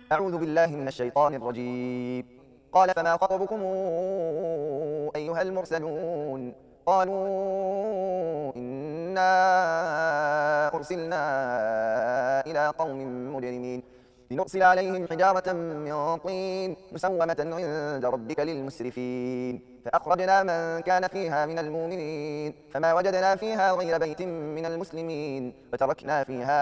أعوذ بالله من الشيطان الرجيم. قال فما خطبكم أيها المرسلون؟ قالوا إنا أرسلنا إلى قوم مجرمين لنرسل عليهم حجارة من طين مسومة عند ربك للمسرفين. فأخرجنا من كان فيها من المؤمنين فما وجدنا فيها غير بيت من المسلمين وتركنا فيها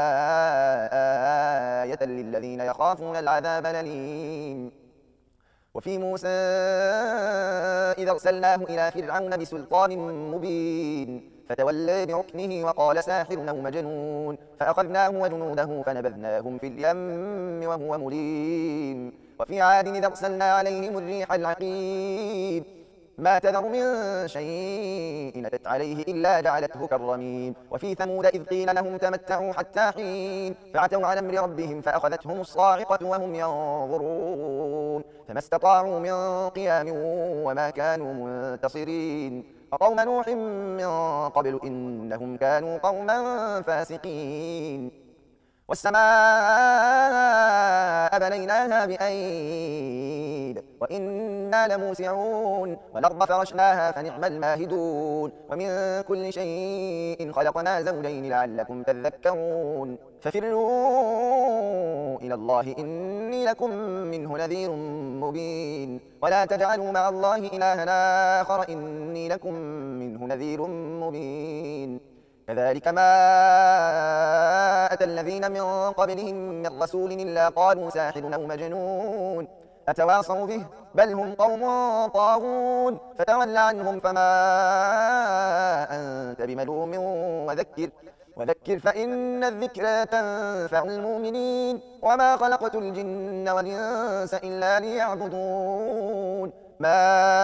آية للذين يخافون العذاب الأليم. وفي موسى إذا أرسلناه إلى فرعون بسلطان مبين فتولى بركنه وقال ساحر أو مجنون فأخذناه وجنوده فنبذناهم في اليم وهو مليم. وفي عاد إذا أرسلنا عليهم الريح العقيم ما تذر من شيء أتت عليه إلا جعلته كالرميم. وفي ثمود إذ قيل لهم تمتعوا حتى حين فعتوا عن أمر ربهم فأخذتهم الصاعقة وهم ينظرون فما استطاعوا من قيام وما كانوا منتصرين. وقوم نوح من قبل إنهم كانوا قوما فاسقين. والسماء بنيناها بأيد وإنا لموسعون والأرض فرشناها فنعم الماهدون. ومن كل شيء خلقنا زوجين لعلكم تذكرون. ففروا إلى الله إني لكم منه نذير مبين. ولا تجعلوا مع الله إلها آخر إني لكم منه نذير مبين. كذلك ما أتى الذين من قبلهم من رسول إلا قالوا ساحر أو مجنون أتواصوا به بل هم قوم طاغون. فتول عنهم فما أنت بملوم وذكر فإن الذكرى تنفع المؤمنين. وما خلقت الجن والإنس إلا ليعبدون ما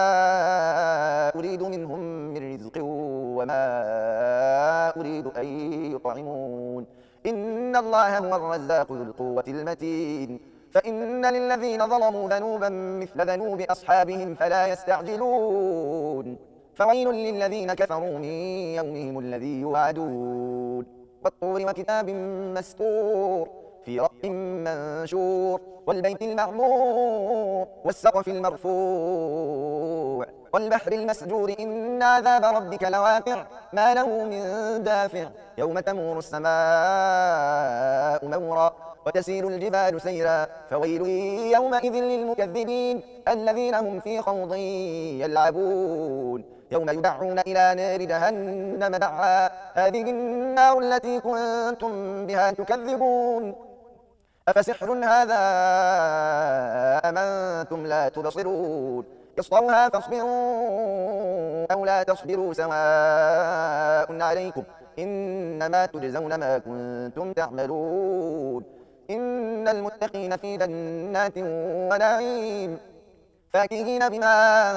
أريد منهم من رزق وما أريد أن يطعمون إن الله هو الرزاق ذو القوة المتين. فإن للذين ظلموا ذنوبا مثل ذنوب أصحابهم فلا يستعجلون. فويل للذين كفروا من يومهم الذي يوعدون. والطور وكتاب مسطور في رق منشور والبيت المعمور والسقف المرفوع والبحر المسجور إن عذاب ربك لواقع ما له من دافع. يوم تمور السماء مورا وتسير الجبال سيرا فويل يومئذ للمكذبين الذين هم في خوض يلعبون. يوم يدعون إلى نار جهنم دعا هذه النار التي كنتم بها تكذبون أفسحر هذا أم أنتم لا تبصرون. اصلوها فاصبروا أو لا تصبروا سواء عليكم إنما تجزون ما كنتم تعملون. إن المتقين في جنات ونعيم فاكهين بما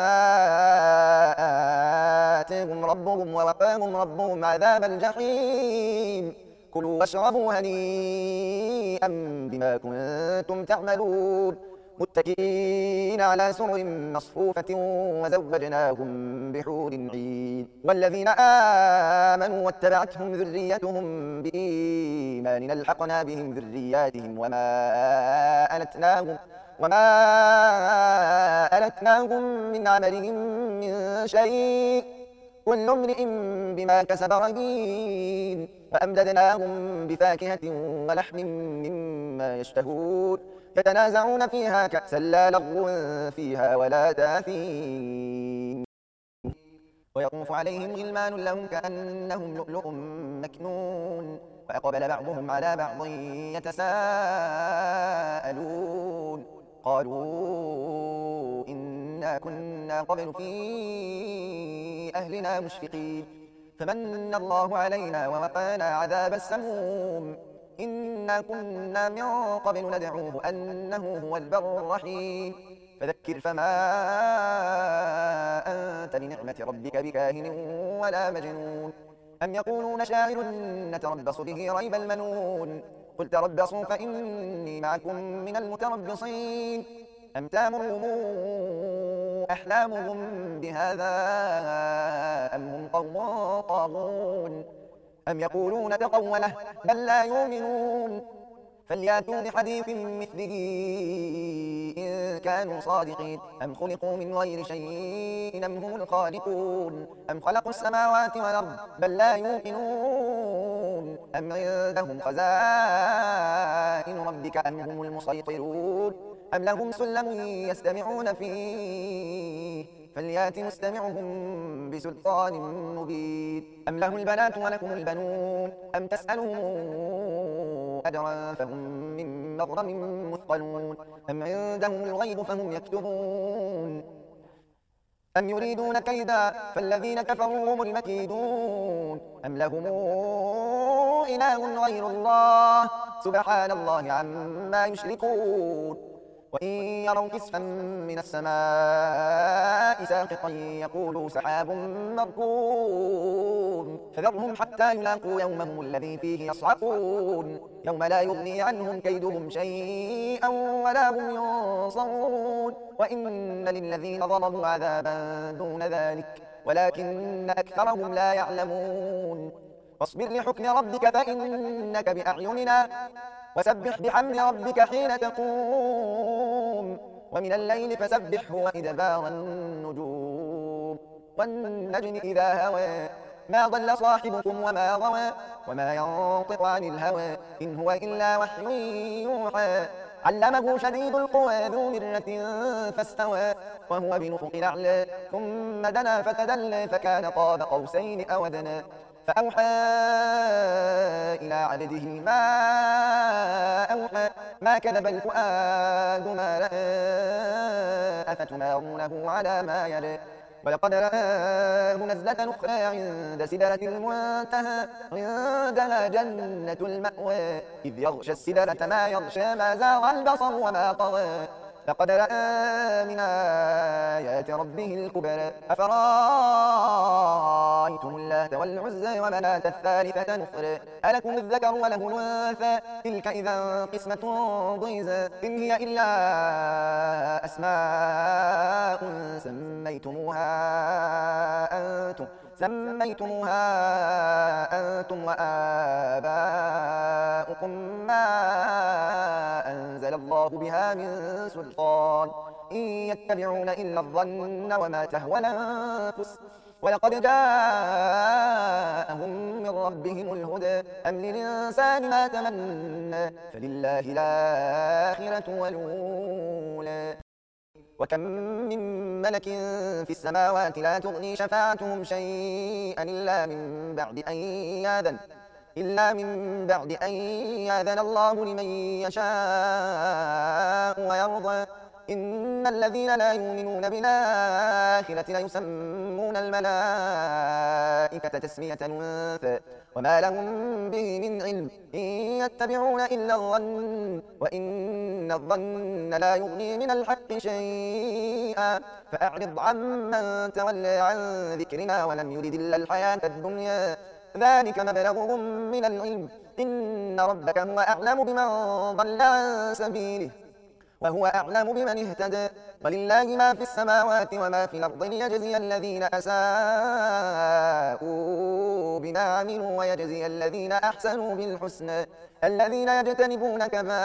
آتاهم ربهم ووقاهم ربهم عذاب الجحيم. كلوا واشربوا هنيئا بما كنتم تعملون متكئين على سرر مصفوفة وزوجناهم بحور عين. والذين آمنوا واتبعتهم ذريتهم بإيمان ألحقنا بهم ذرياتهم وما ألتناهم من عملهم من شيء كل امرئ بما كسب رهين. وأمددناهم بفاكهة ولحم مما يشتهون يتنازعون فيها كأسا لا لغو فيها ولا تاثيم. ويطوف عليهم غلمان لهم كأنهم لؤلؤ مكنون وأقبل بعضهم على بعض يتساءلون قالوا إنا كنا قبل في أهلنا مشفقين فمن الله علينا ووقانا عذاب السموم إنا كنا من قبل ندعوه أنه هو البر الرحيم. فذكر فما أنت بنعمة ربك بكاهن ولا مجنون. أم يقولون شاعر نتربص به ريب المنون قل تربصوا فإني معكم من المتربصين. أم تامرهم أحلامهم بهذا أم هم قوم طاغون أم يقولون تقوله بل لا يؤمنون فلياتوا بحديث مثله إن كانوا صادقين. أم خلقوا من غير شيء أم هم الخالقون أم خلقوا السماوات والأرض بل لا يوقنون أم عندهم خزائن ربك أم هم المسيطرون أم لهم سلم يستمعون فيه فليات مستمعهم بسلطان مبين أم له البنات ولكم البنون أم تسألهم أجرا فهم من مغرم مثقلون أم عندهم الغيب فهم يكتبون أم يريدون كيدا فالذين كفروا هم المكيدون أم لهم إله غير الله سبحان الله عما يشركون وإن يروا كسفا من السماء ساقطا يقولوا سحاب مركوم فذرهم حتى يلاقوا يومهم الذي فيه يصعقون يوم لا يغني عنهم كيدهم شيئا ولا هم ينصرون وإن للذين ظلموا عذابا دون ذلك ولكن أكثرهم لا يعلمون واصبر لحكم ربك فإنك بأعيننا وسبح بحمد ربك حين تقوم ومن الليل فسبحه وإدبار النجوم والنجم إذا هوى ما ضل صاحبكم وما غوى وما ينطق عن الهوى إن هو إلا وحي يوحى علمه شديد القوى ذو مرة فاستوى وهو بنفق الأعلى ثم دنا فتدلى فكان قاب قوسين أو أدنى فأوحى إلى عبده ما أوحى ما كذب الفؤاد ما رأى أفتمارونه على ما يرى ولقد رآه نزلة أخرى عند سدرة المنتهى عندها جنة المأوى إذ يغشى السدرة ما يغشى ما زاغ البصر وما طغى لقد رأى من آيات ربه الكبرى أفرأيتم اللات والعزى ومناة الثالثة الأخرى ألكم الذكر وله الأنثى تلك إذا قسمة ضيزى إن هي إلا أسماء سميتموها أنتم وآباؤكم ما أنزل الله بها من سلطان إن يتبعون إلا الظن وما تهوى الأنفس ولقد جاءهم من ربهم الهدى أم للإنسان ما تمنى فلله الآخرة والأولى وكم من ملك في السماوات لا تغني شفاعتهم شيئا إلا من بعد أن يأذن الله لمن يشاء ويرضى إن الذين لا يؤمنون بالآخرة ليسمون الملائكة تسمية الأنثى وما لهم به من علم إن يتبعون إلا الظن وإن الظن لا يغني من الحق شيئا فأعرض عمن تولى عن ذكرنا ولم يرد إلا الحياة الدنيا ذلك مبلغهم من العلم إن ربك هو أعلم بمن ضل عن سبيله وهو أعلم بمن اهتدى ولله ما في السماوات وما في الأرض ليجزي الذين أساءوا بما عملوا ويجزي الذين أحسنوا بالحسنى الذين يجتنبون كبائر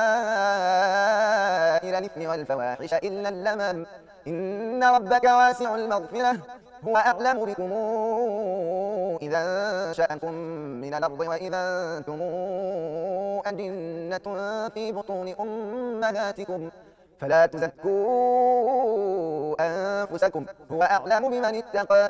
الإثم والفواحش إلا اللمم إن ربك واسع المغفرة هو أعلم بكم إذا أنشأكم من الأرض وإذا أنتم أجنة في بطون أمهاتكم فلا تزكوا أنفسكم هو أعلم بمن اتقى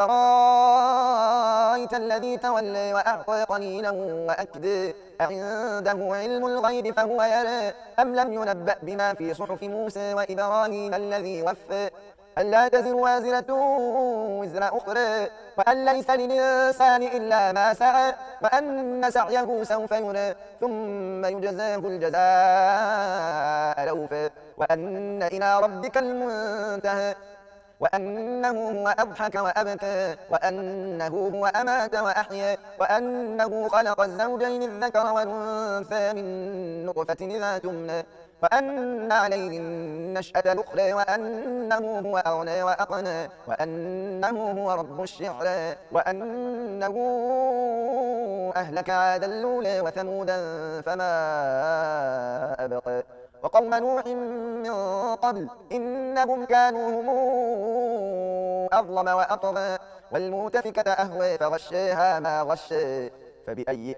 أفرأيت الذي تولى وأعطى قليلا وأكدى أعنده علم الغيب فهو يرى أم لم ينبأ بما في صحف موسى وإبراهيم الذي وفى ألا تزر وازرة وزر أخرى وأن ليس للإنسان إلا ما سعى وأن سعيه سوف يرى ثم يجزاه الجزاء الأوفى وأن إلى ربك المنتهى وأنه هو أضحك وأبكى وأنه هو أمات وأحيا وأنه خلق الزوجين الذكر والأنثى من نطفة إذا تمنى وأن عليه النشأة الأخرى وأنه هو أغنى وأقنى وأنه هو رب الشعرى وأنه أهلك عادا الأولى وثمودا فما أبقى وقوم نوح من قبل إنهم كانوا هم أظلم وأطغى والمؤتفكة أهوى فغشاها ما غشى فبأي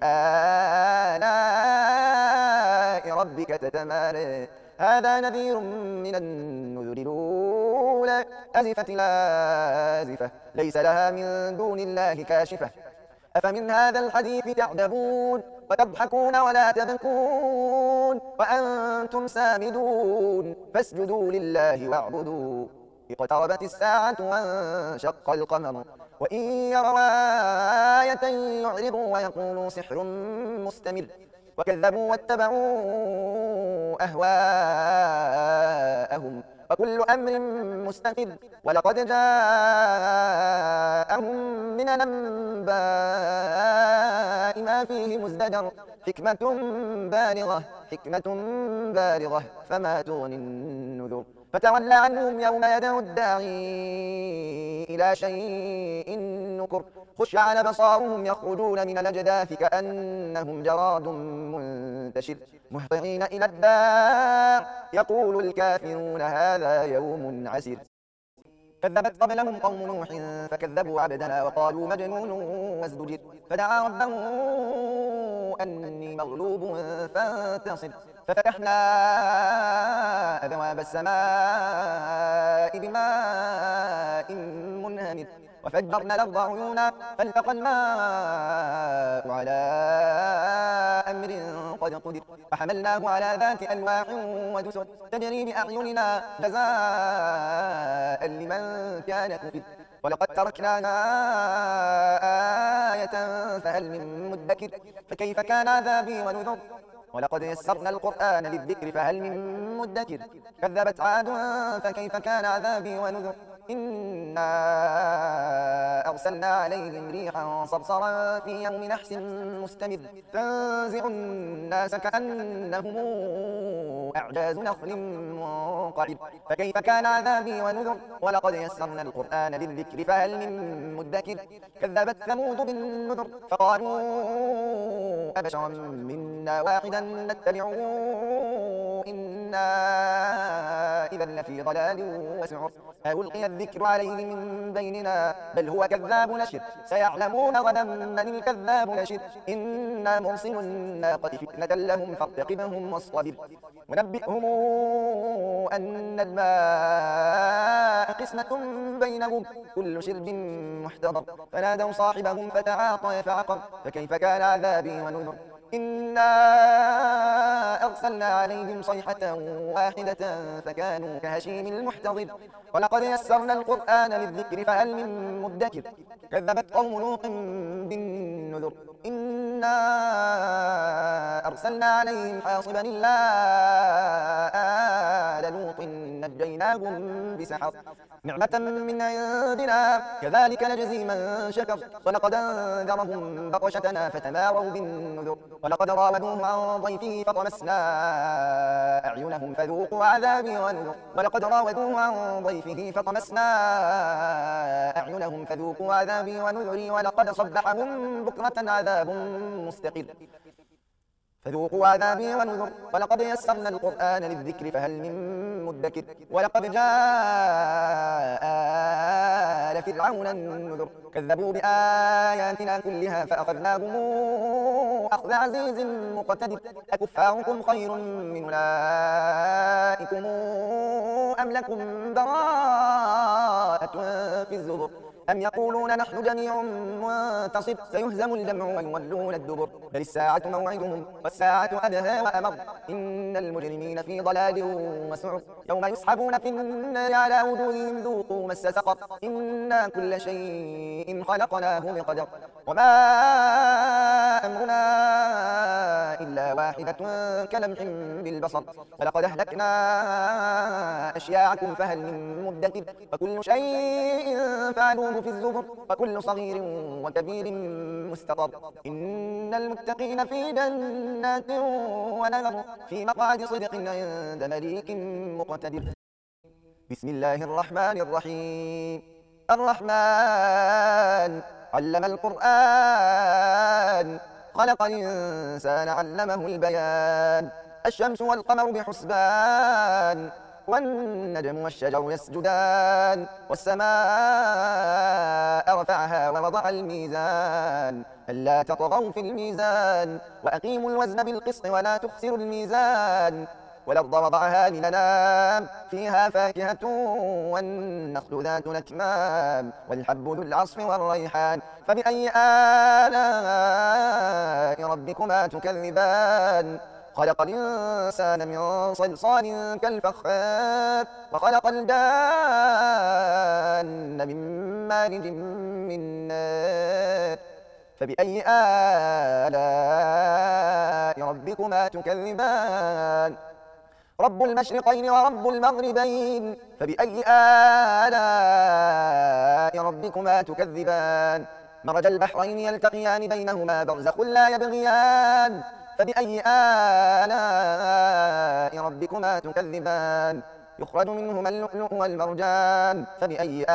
آلاء ربك تتمارى هذا نذير من النذر الأولى أزفت الآزفة ليس لها من دون الله كاشفة أفمن هذا الحديث تعجبون وتضحكون ولا تبكون وأنتم سامدون فاسجدوا لله واعبدوا اقتربت الساعة وانشق القمر وإن يروا آية يعرضوا ويقولوا سحر مستمر وكذبوا واتبعوا أهواءهم وكل أمر مستقر ولقد جاءهم من الأنباء ما فيه مزدجر حكمة بالغة فما تغني النذر فتول عنهم يوم يدعو الداعي إلى شيء نكر خش على بصارهم يخرجون من الأجداث كأنهم جراد منتشر مهطعين إلى الداع يقول الكافرون هذا يوم عسير كذبت قبلهم قوم نوح فكذبوا عبدنا وقالوا مجنون وازدجر فدعا ربه أني مغلوب فانتصر ففتحنا أبواب السماء بماء منهمر وفجرنا الأرض عيونا فالتقى الماء على أمر قد قدر فحملناه على ذات ألواح ودسر تجري بأعيننا جزاء لمن كان كفر ولقد تركناها آية فهل من مدكر فكيف كان عذابي ونذر ولقد يسرنا القرآن للذكر فهل من مدكر كذبت عاد فكيف كان عذابي ونذر إنا أرسلنا عليهم ريحا صرصرا في يوم نحس مستمر تنزع الناس كأنهم أعجاز نخل منقعر فكيف كان عذابي ونذر ولقد يسرنا القرآن للذكر فهل من مدكر كذبت ثمود بالنذر فقالوا أبشرا منا واحدا نتبعه إنا إذا لفي ضلال وسعر ألقي الذكر عليه من بيننا بل هو كذاب نشر سيعلمون غدا من الكذاب نشر إنا مرسل الناقة فتنة لهم فارتقبهم واصطبر ونبئهم أن الماء قسمة بينهم كل شرب محتضر فنادوا صاحبهم فتعاطى فعقر فكيف كان عذابي ونذر إنا أرسلنا عليهم صيحة واحدة فكانوا كهشيم المحتضر ولقد يسرنا القرآن للذكر فهل من مدكر كذبت قوم لوط بالنذر إنا أرسلنا عليهم حاصبا إلا آل لوط نجيناهم بسحر نعمة من عندنا كذلك نجزي من شكر ولقد أنذرهم بطشتنا فتماروا بالنذر ولقد راودوه عن ضيفه فطمسنا أعينهم فذوقوا عذابي ونذر ولقد راودوه عن ضيفه فطمسنا أعينهم فذوقوا عذابي ونذري ولقد صبحهم بكرة عذاب مستقر فذوقوا عذابي ونذر ولقد يسرنا القرآن للذكر فهل من مدكر ولقد جاء آل فرعون النذر كذبوا بآياتنا كلها فأخذناهم أخذ عزيز مقتدر أكفاركم خير من أولئكم أم لكم براءة في الزبر أم يقولون نحن جميع منتصر سيهزم الجمع ويولون الدبر بل الساعة موعدهم والساعة أدهى وأمر إن المجرمين في ضلال وسعر يوم يسحبون في النار على وجوههم ذوقوا مس سقر إنا كل شيء خلقناه بقدر وما أمرنا إلا واحدة كلمح بالبصر ولقد أهلكنا أشياعكم فهل من مدكر وكل شيء فعلوه في الزبر وكل صغير وكبير مستقر إن المتقين في جنات ونهر في مقعد صدق عند مليك مقتدر. بسم الله الرحمن الرحيم. الرحمن علم القرآن خلق الإنسان علمه البيان الشمس والقمر بحسبان والنجم والشجر يسجدان والسماء رفعها ووضع الميزان ألا تطغوا في الميزان وأقيموا الوزن بالقسط ولا تخسروا الميزان والأرض وضعها للأنام فيها فاكهة والنخل ذات الأكمام والحب ذو العصف والريحان فبأي آلاء ربكما تكذبان خلق الإنسان من صلصال كالفخار وخلق الجان من مارج من نار فبأي آلاء ربكما تكذبان رب المشرقين ورب المغربين فبأي آلاء ربكما تكذبان مرج البحرين يلتقيان بينهما برزخ لا يبغيان فبأي آلاء ربكما تكذبان يخرج منهما اللؤلؤ والمرجان فبأي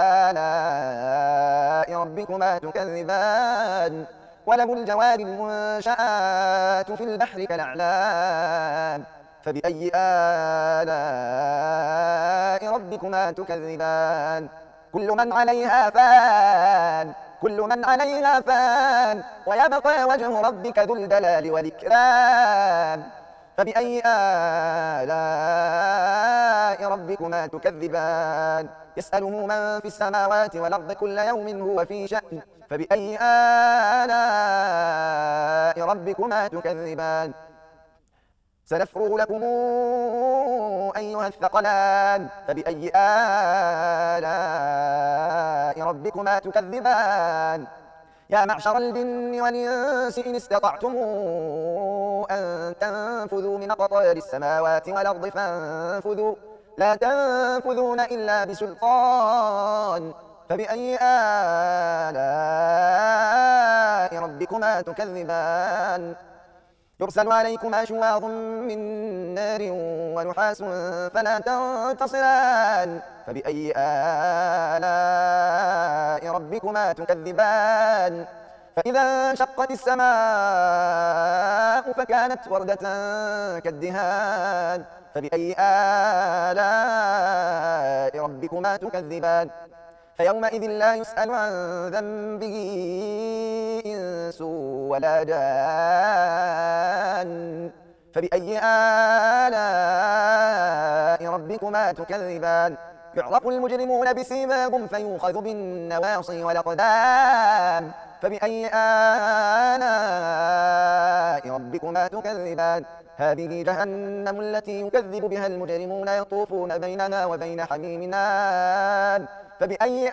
آلاء ربكما تكذبان وله الجوار المنشآت في البحر كالأعلام فبأي آلاء ربكما تكذبان كل من عليها فان كل من عليها فان ويبقى وجه ربك ذو الجلال والإكرام فبأي آلاء ربكما تكذبان يسأله من في السماوات والأرض كل يوم هو في شأن فبأي آلاء ربكما تكذبان سنفرغ لكم أيها الثقلان فبأي آلاء ربكما تكذبان يا معشر الجن والإنس إن استطعتم أن تنفذوا من أقطار السماوات والأرض فانفذوا لا تنفذون إلا بسلطان فبأي آلاء ربكما تكذبان يرسل عليكما شواظ من نار ونحاس فلا تنتصران فبأي آلاء ربكما تكذبان فإذا انشقت السماء فكانت وردة كالدهان فبأي آلاء ربكما تكذبان فيومئذ لا يسأل عن ذنبه إنس ولا جان فبأي آلاء ربكما تكذبان يعرف المجرمون بسيماهم فيؤخذ بالنواصي والأقدام فبأي آلاء ربكما تكذبان هذه جهنم التي يكذب بها المجرمون يطوفون بيننا وبين حميم آن فبأي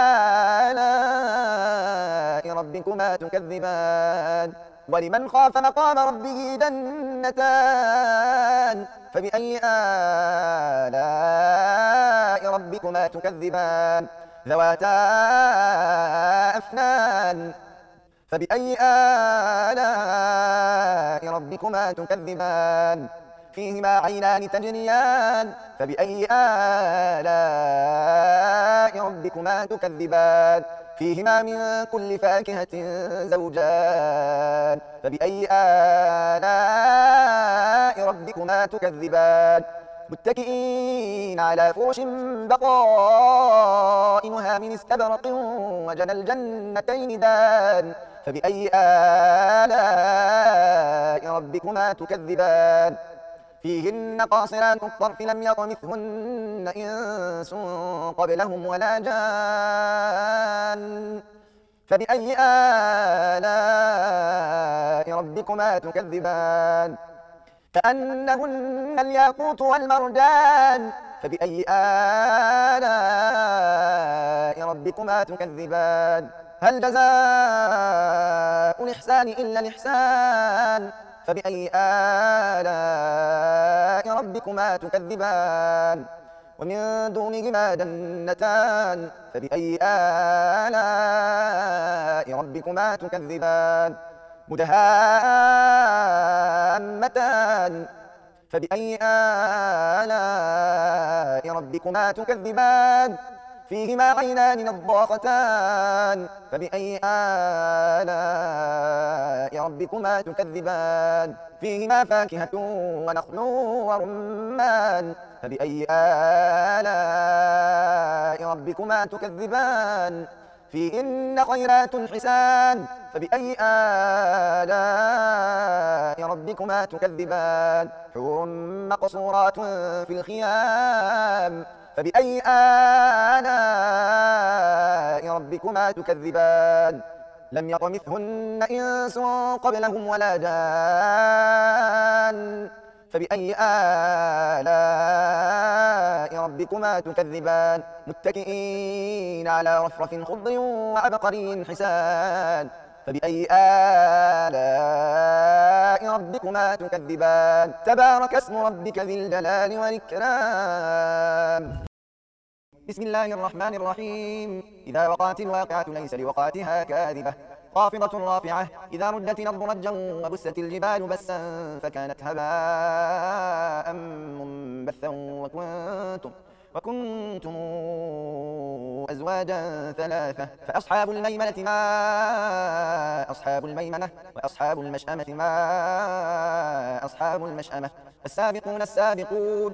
آلاء ربكما تكذبان ولمن خاف مقام ربه جنتان فبأي آلاء ربكما تكذبان ذواتا أفنان فبأي آلاء ربكما تكذبان فيهما عينان تجريان فبأي آلاء ربكما تكذبان فيهما من كل فاكهة زوجان فبأي آلاء ربكما تكذبان متكئين على فرش بطائنها من استبرق وجنى الجنتين دان فبأي آلاء ربكما تكذبان فيهن قاصرات الطرف لم يطمثهن إنس قبلهم ولا جان فبأي آلاء ربكما تكذبان كأنهن الياقوت والمرجان فبأي آلاء ربكما تكذبان هل جزاء الإحسان إلا الإحسان فبأي آلاء ربكما تكذبان ومن دونهما جنتان فبأي آلاء ربكما تكذبان مدهامتان فبأي آلاء ربكما تكذبان فيهما عينان نضاختان فبأي آلاء ربكما تكذبان فيهما فاكهة ونخل ورمان فبأي آلاء ربكما تكذبان فيهن خيرات حسان فبأي آلاء ربكما تكذبان حور مقصورات في الخيام فبأي آلاء ربكما تكذبان لم يطمثهن إنس قبلهم ولا جان فبأي آلاء ربكما تكذبان متكئين على رفرف خضر وعبقري حسان فبأي آلاء ربكما تكذبان تبارك اسم ربك ذي الجلال والإكرام بسم الله الرحمن الرحيم إذا وقعت الواقعة ليس لوقعتها كاذبة خافضة رافعة إذا ردت الأرض رجا وبست الجبال بسا فكانت هباء منبثا وكنتم أزواجا ثلاثة فأصحاب الميمنة ما أصحاب الميمنة وأصحاب المشأمة ما أصحاب المشأمة السابقون السابقون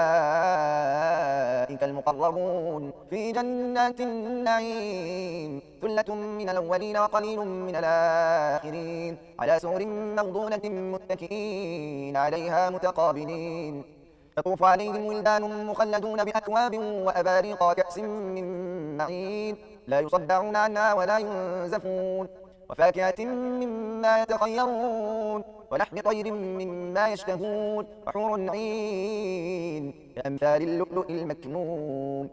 أولئك المقربون في جنات النعيم ثلة من الأولين وقليل من الآخرين على سرر موضونة متكئين عليها متقابلين يطوف عليهم ولدان مخلدون بأكواب وأباريق وكأس من معين لا يصدعون عنها ولا ينزفون وفاكهة مما يتخيرون ولحم طير مما يشتهون وحور عين كأمثال اللؤلؤ المكنون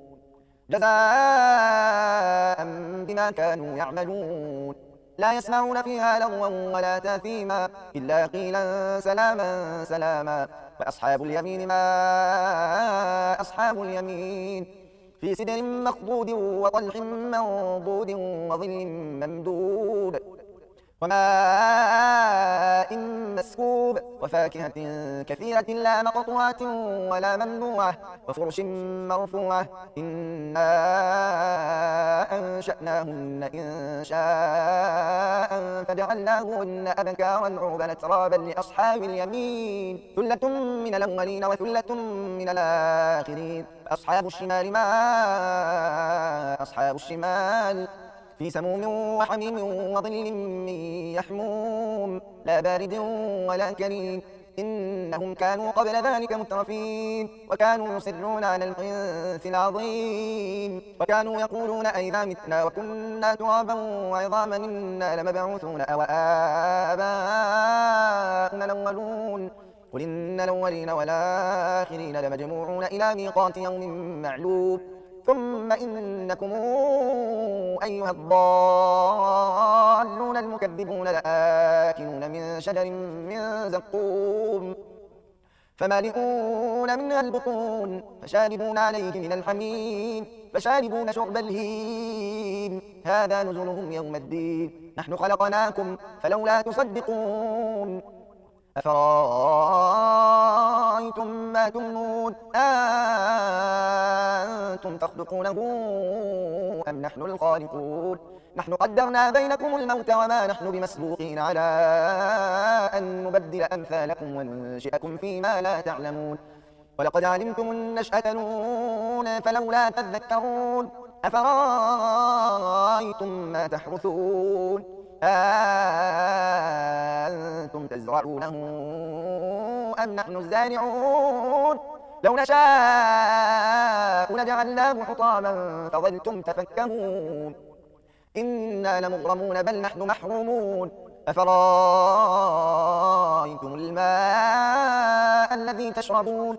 جزاء بما كانوا يعملون لا يسمعون فيها لغوا ولا تاثيما إلا قيلا سلاما سلاما وأصحاب اليمين ما أصحاب اليمين في سدر مخضود وطلح منضود وظل ممدود وماء مسكوب وفاكهة كثيرة لا مقطوعة ولا ممنوعة وفرش مرفوعة إنا أنشأناهن إنشاء فجعلناهن أبكارا عربا أترابا لأصحاب اليمين ثلة من الأولين وثلة من الآخرين أصحاب الشمال ما أصحاب الشمال في سموم وحميم وظل من يحموم لا بارد ولا كريم إنهم كانوا قبل ذلك مترفين وكانوا يصرون على الحنث العظيم وكانوا يقولون أئذا متنا وكنا ترابا وعظاما إنا لمبعوثون أو آباؤنا الأولون قل إن الأولين والآخرين لمجموعون إلى ميقات يوم معلوم ثم إنكم أيها الضالون المكذبون لآكلون من شجر من زقوم فمالئون منها البطون فشاربون عليه من الحميم فشاربون شرب الهيم هذا نزلهم يوم الدين نحن خلقناكم فلولا تصدقون أفرأيتم ما تمنون أنتم تخلقونه أم نحن الخالقون نحن قدرنا بينكم الموت وما نحن بمسبوقين على أن نبدل أمثالكم وننشئكم فيما لا تعلمون ولقد علمتم النشأة الأولى فلولا تذكرون أفرأيتم ما تحرثون أنتم تزرعونه أم نحن الزارعون لو نشاء لجعلناه حطاما فظلتم تفكهون إنا لمغرمون بل نحن محرومون أفرأيتم الماء الذي تشربون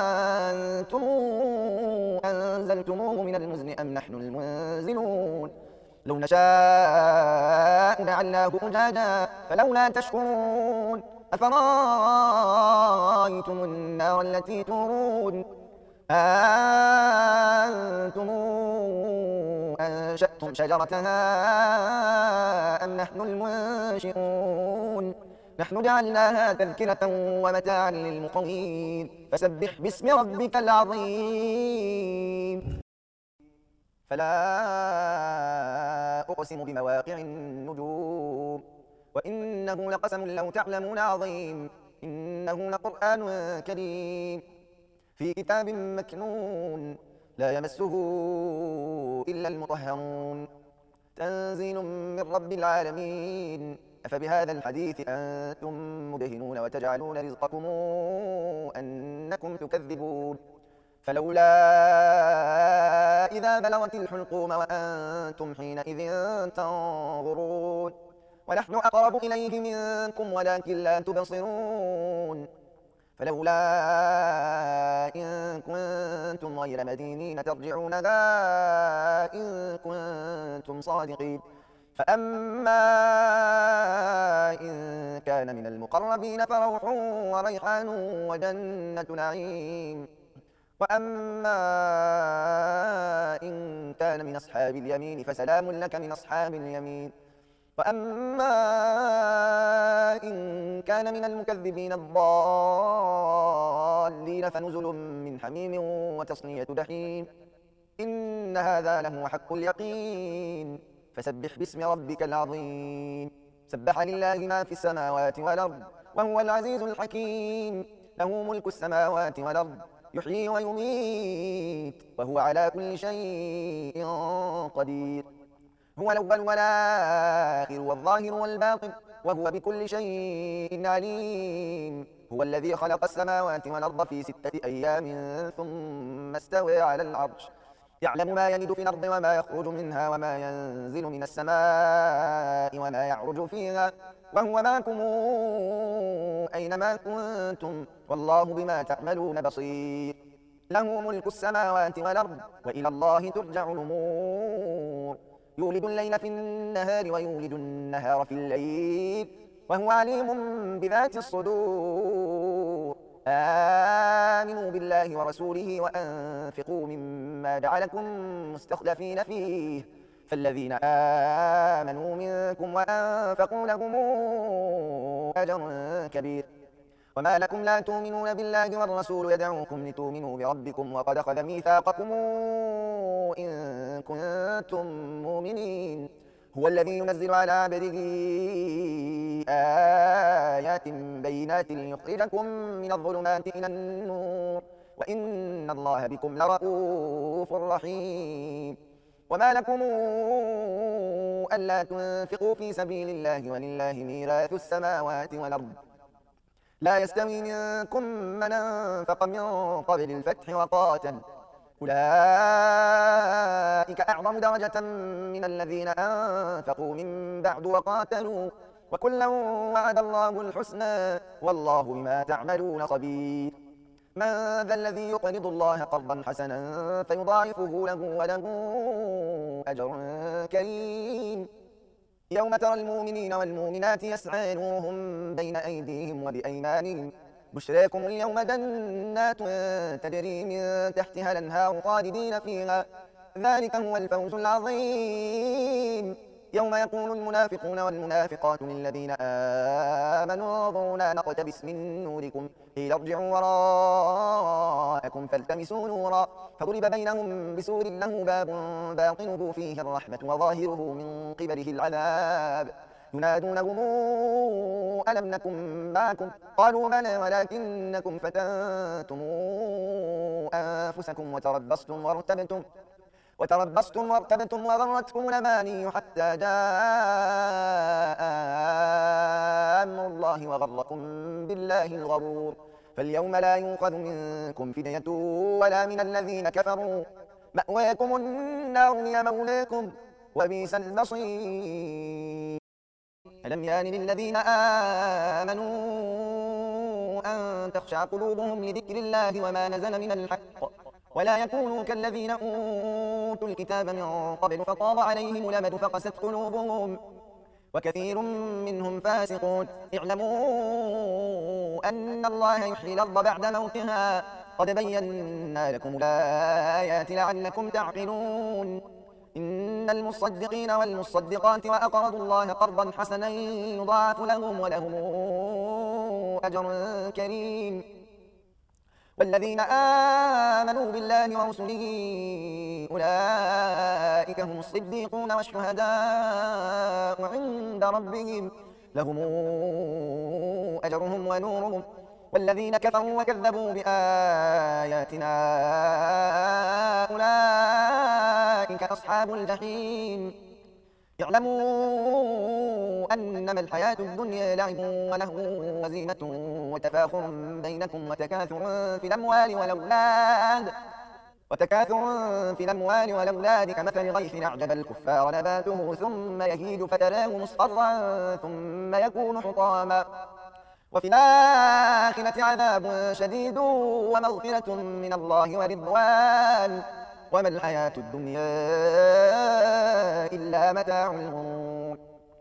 أنتم أنزلتموه من المزن أم نحن المنزلون لو نشاء جعلناه أجاجا فلولا تشكرون أفرأيتم النار التي تورون أأنتم أنشأتم شجرتها أم نحن المنشئون نحن جعلناها تذكرة ومتاعا للمقوين فسبح باسم ربك العظيم فلا أقسم بمواقع النجوم وإنه لقسم لو تعلمون عظيم إنه لقرآن كريم في كتاب مكنون لا يمسه إلا المطهرون تنزيل من رب العالمين أفبهذا الحديث أنتم مدهنون وتجعلون رزقكم أنكم تكذبون فلولا إذا بلغت الحلقوم وأنتم حينئذ تنظرون ونحن أقرب إليه منكم ولكن لا تبصرون فلولا إن كنتم غير مدينين ترجعونها إن كنتم صادقين فأما إن كان من المقربين فروح وريحان وجنة نعيم وأما إن كان من أصحاب اليمين فسلام لك من أصحاب اليمين وأما إن كان من المكذبين الضالين فنزل من حميم وتصلية جحيم إن هذا لهو حق اليقين فسبح باسم ربك العظيم سبح لله ما في السماوات والأرض وهو العزيز الحكيم له ملك السماوات والأرض يحيي ويميت وهو على كل شيء قدير هو الأول والآخر والظاهر والباطن وهو بكل شيء عليم هو الذي خلق السماوات والأرض في 6 أيام ثم استوى على العرش يعلم ما يلج في الأرض وما يخرج منها وما ينزل من السماء وما يعرج فيها وهو معكم أينما كنتم والله بما تعملون بصير له ملك السماوات والأرض وإلى الله ترجع الأمور يولد الليل في النهار ويولد النهار في الليل وهو عليم بذات الصدور آمنوا بالله ورسوله وأنفقوا مما جعلكم مستخلفين فيه فالذين آمنوا منكم وأنفقوا لهم أجر كبير وما لكم لا تؤمنون بالله والرسول يدعوكم لتؤمنوا بربكم وقد أخذ ميثاقكم إن كنتم مؤمنين هو الذي ينزل على عبده آيات بينات ليخرجكم من الظلمات إلى النور وإن الله بكم لرؤوف رحيم وما لكم ألا تنفقوا في سبيل الله ولله ميراث السماوات والأرض لا يستوي منكم من أنفق من قبل الفتح وقاتل أولئك أعظم درجة من الذين أنفقوا من بعد وقاتلوا وكلا وعد الله الحسنى والله بما تعملون خبير من ذا الذي يقرض الله قرضا حسنا فيضاعفه له وله أجر كريم يوم ترى المؤمنين والمؤمنات يسعى نورهم بين أيديهم وبأيمانهم بشراكم اليوم جنات تجري من تحتها الأنهار خالدين فيها ذلك هو الفوز العظيم يوم يقول المنافقون والمنافقات للذين آمنوا انظرونا نقتبس من نوركم قيل ارجعوا وراءكم فالتمسوا نورا فضرب بينهم بسور له باب باطنه فيه الرحمة وظاهره من قبله العذاب ينادونهم ألم نكن معكم قالوا بلى ولكنكم فتنتم أنفسكم وتربصتم وارتبتم وغرتكم الأماني حتى جاء أمر الله وغركم بالله الغرور فاليوم لا يؤخذ منكم فدية ولا من الذين كفروا مأواكم النار هي مولاكم وبئس المصير ألم يان للذين آمنوا أن تخشع قلوبهم لذكر الله وما نزل من الحق ولا يكونوا كالذين أوتوا الكتاب من قبل فطال عليهم الأمد فقست قلوبهم وكثير منهم فاسقون. اعلموا أن الله يحيي الأرض بعد موتها قد بينا لكم الآيات لعلكم تعقلون. إن المصدقين والمصدقات وأقرضوا الله قرضا حسنا يضاعف لهم ولهم أجر كريم. والذين آمنوا بالله ورسله أولئك هم الصديقون والشهداء عند ربهم لهم أجرهم ونورهم. والذين كفروا وكذبوا بآياتنا أولئك أصحاب الجحيم. اعلموا أنما الحياة الدنيا لعب ولهو وزينة وتفاخر بينكم وتكاثر في الأموال والأولاد كمثل غيث أعجب الكفار نباته ثم يهيج فتراه مصفرا ثم يكون حطاما وفي الآخرة عذاب شديد ومغفرة من الله ورضوان وما الحياة الدنيا إلا متاع الغرور.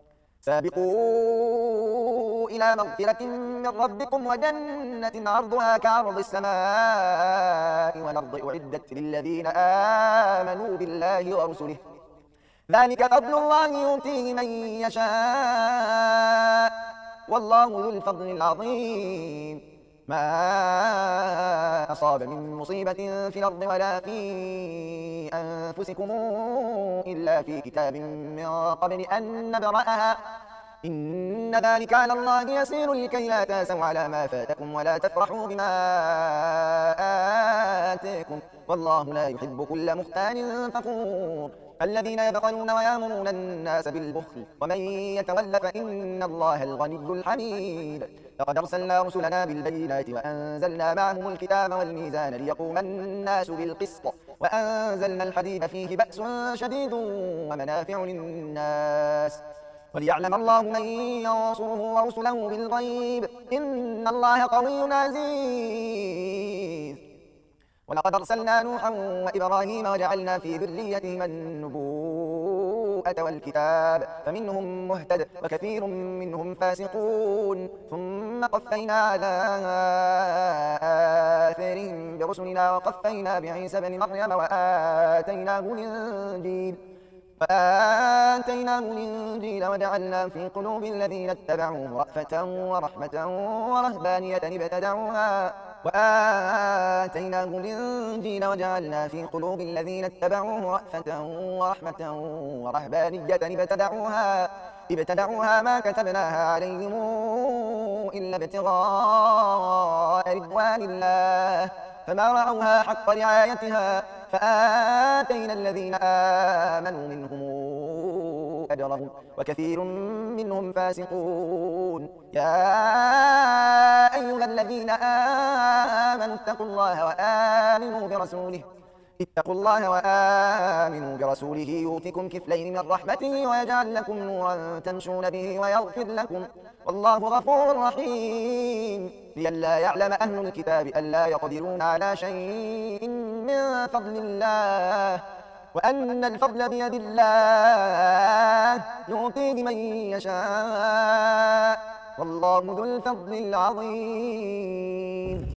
سابقوا إلى مغفرة من ربكم وجنة عرضها كعرض السماء والأرض أعدت للذين آمنوا بالله ورسله ذلك فضل الله يؤتيه من يشاء والله ذو الفضل العظيم. ما أصاب من مصيبة في الأرض ولا في أنفسكم إلا في كتاب من قبل أن نبرأها إن ذلك على الله يسير لكي لا تأسوا على ما فاتكم ولا تفرحوا بما آتاكم والله لا يحب كل مختال فخور. الذين يبخلون ويأمرون الناس بالبخل ومن يتول فإن الله الغني الحميد. لقد أرسلنا رسلنا بالبينات وأنزلنا معهم الكتاب والميزان ليقوم الناس بالقسط وأنزلنا الحديد فيه بأس شديد ومنافع للناس وليعلم الله من ينصره ورسله بالغيب إن الله قوي عزيز. ولقد أرسلنا نوحا وإبراهيم وجعلنا في ذريتهما النبوءة والكتاب فمنهم مهتد وكثير منهم فاسقون. ثم قفينا على آثارهم برسلنا وقفينا بعيسى بن مريم وآتيناه الإنجيل وجعلنا في قلوب الذين اتبعوه رأفة ورحمة ورهبانية ابتدعوها ما كتبناها عليهم إلا ابتغاء رضوان الله فما رعوها حق رعايتها فآتينا الذين آمنوا منهم أجرهم وكثير منهم فاسقون. يا أيها الذين آمنوا اتقوا الله وآمنوا برسوله يؤتكم كفلين من رحمته ويجعل لكم نورا تمشون به ويغفر لكم والله غفور رحيم. لئلا يعلم أهل الكتاب ألا يقدرون على شيء من فضل الله وأن الفضل بيد الله يؤتيه من يشاء والله ذو الفضل العظيم.